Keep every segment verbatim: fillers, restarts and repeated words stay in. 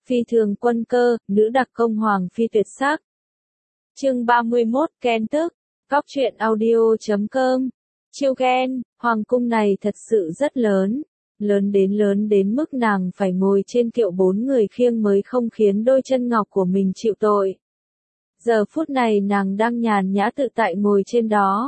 Phi thường quân cơ, nữ đặc công hoàng phi tuyệt sắc. Chương ba mươi mốt, Ghen tức. Góc truyện audio chấm com. Chiêu ghen, hoàng cung này thật sự rất lớn, lớn đến lớn đến mức nàng phải ngồi trên kiệu bốn người khiêng mới không khiến đôi chân ngọc của mình chịu tội. Giờ phút này nàng đang nhàn nhã tự tại ngồi trên đó,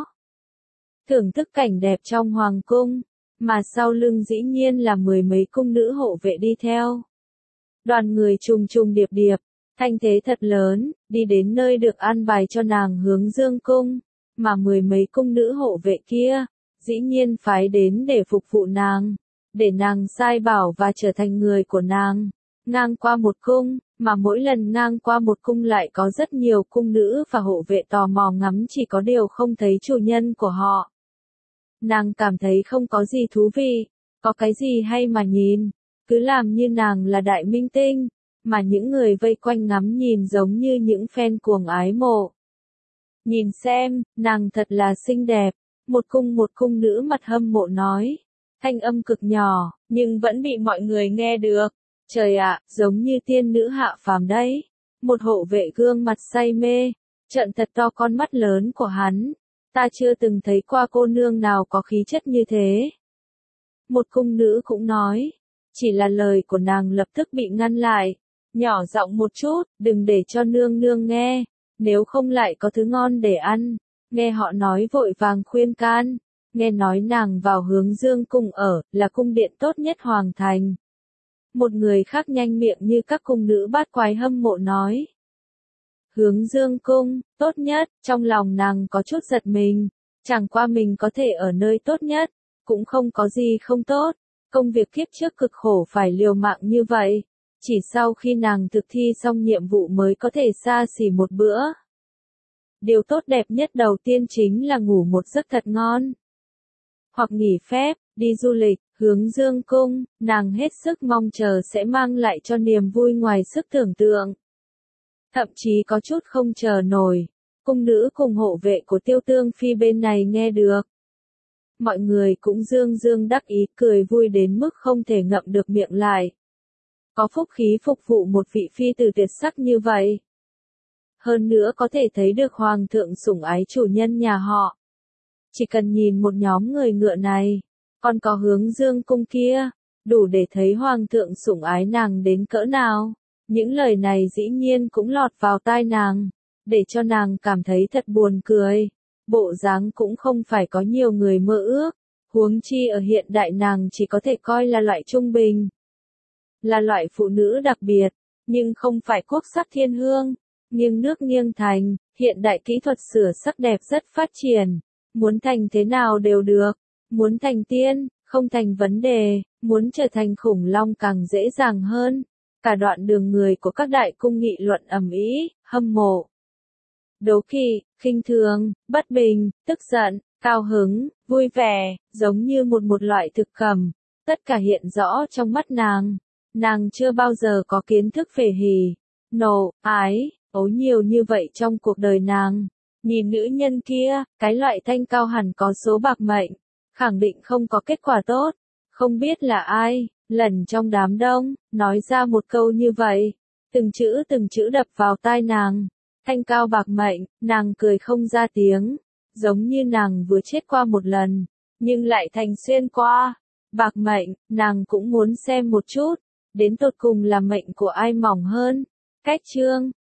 thưởng thức cảnh đẹp trong hoàng cung, mà sau lưng dĩ nhiên là mười mấy cung nữ hộ vệ đi theo. Đoàn người trùng trùng điệp điệp, thanh thế thật lớn, đi đến nơi được an bài cho nàng hướng dương cung, mà mười mấy cung nữ hộ vệ kia, dĩ nhiên phái đến để phục vụ nàng, để nàng sai bảo và trở thành người của nàng. Ngang qua một cung, mà mỗi lần ngang qua một cung lại có rất nhiều cung nữ và hộ vệ tò mò ngắm, chỉ có điều không thấy chủ nhân của họ. Nàng cảm thấy không có gì thú vị, có cái gì hay mà nhìn, cứ làm như nàng là đại minh tinh, mà những người vây quanh ngắm nhìn giống như những fan cuồng ái mộ. Nhìn xem, nàng thật là xinh đẹp, một cung một cung nữ mặt hâm mộ nói, thanh âm cực nhỏ, nhưng vẫn bị mọi người nghe được. Trời ạ, giống như tiên nữ hạ phàm đấy. Một hộ vệ gương mặt say mê, trợn thật to con mắt lớn của hắn. Ta chưa từng thấy qua cô nương nào có khí chất như thế. Một cung nữ cũng nói, chỉ là lời của nàng lập tức bị ngăn lại. Nhỏ giọng một chút, đừng để cho nương nương nghe, nếu không lại có thứ ngon để ăn. Nghe họ nói vội vàng khuyên can, nghe nói nàng vào hướng dương cung ở, là cung điện tốt nhất hoàng thành. Một người khác nhanh miệng như các cung nữ bát quái hâm mộ nói. Hướng dương cung, tốt nhất, trong lòng nàng có chút giật mình, chẳng qua mình có thể ở nơi tốt nhất, cũng không có gì không tốt, công việc kiếp trước cực khổ phải liều mạng như vậy, chỉ sau khi nàng thực thi xong nhiệm vụ mới có thể xa xỉ một bữa. Điều tốt đẹp nhất đầu tiên chính là ngủ một giấc thật ngon. Hoặc nghỉ phép, đi du lịch, hướng dương cung, nàng hết sức mong chờ sẽ mang lại cho niềm vui ngoài sức tưởng tượng. Thậm chí có chút không chờ nổi, cung nữ cùng hộ vệ của Tiêu Tương Phi bên này nghe được. Mọi người cũng dương dương đắc ý cười vui đến mức không thể ngậm được miệng lại. Có phúc khí phục vụ một vị phi tử tuyệt sắc như vậy. Hơn nữa có thể thấy được hoàng thượng sủng ái chủ nhân nhà họ. Chỉ cần nhìn một nhóm người ngựa này, còn có hướng dương cung kia, đủ để thấy hoàng thượng sủng ái nàng đến cỡ nào. Những lời này dĩ nhiên cũng lọt vào tai nàng, để cho nàng cảm thấy thật buồn cười. Bộ dáng cũng không phải có nhiều người mơ ước, huống chi ở hiện đại nàng chỉ có thể coi là loại trung bình. Là loại phụ nữ đặc biệt, nhưng không phải quốc sắc thiên hương, nghiêng nước nghiêng thành, hiện đại kỹ thuật sửa sắc đẹp rất phát triển. Muốn thành thế nào đều được, muốn thành tiên, không thành vấn đề, muốn trở thành khủng long càng dễ dàng hơn. Cả đoạn đường người của các đại cung nghị luận ầm ĩ, hâm mộ, đố kỵ, khinh thường, bất bình, tức giận, cao hứng, vui vẻ, giống như một một loại thực phẩm, tất cả hiện rõ trong mắt nàng. Nàng chưa bao giờ có kiến thức về hỉ, nộ, ái, ố nhiều như vậy trong cuộc đời nàng. Nhìn nữ nhân kia, cái loại thanh cao hẳn có số bạc mệnh, khẳng định không có kết quả tốt. Không biết là ai, lần trong đám đông, nói ra một câu như vậy. Từng chữ từng chữ đập vào tai nàng. Thanh cao bạc mệnh, nàng cười không ra tiếng. Giống như nàng vừa chết qua một lần, nhưng lại thành xuyên qua. Bạc mệnh, nàng cũng muốn xem một chút. Đến tột cùng là mệnh của ai mỏng hơn. Cách chương,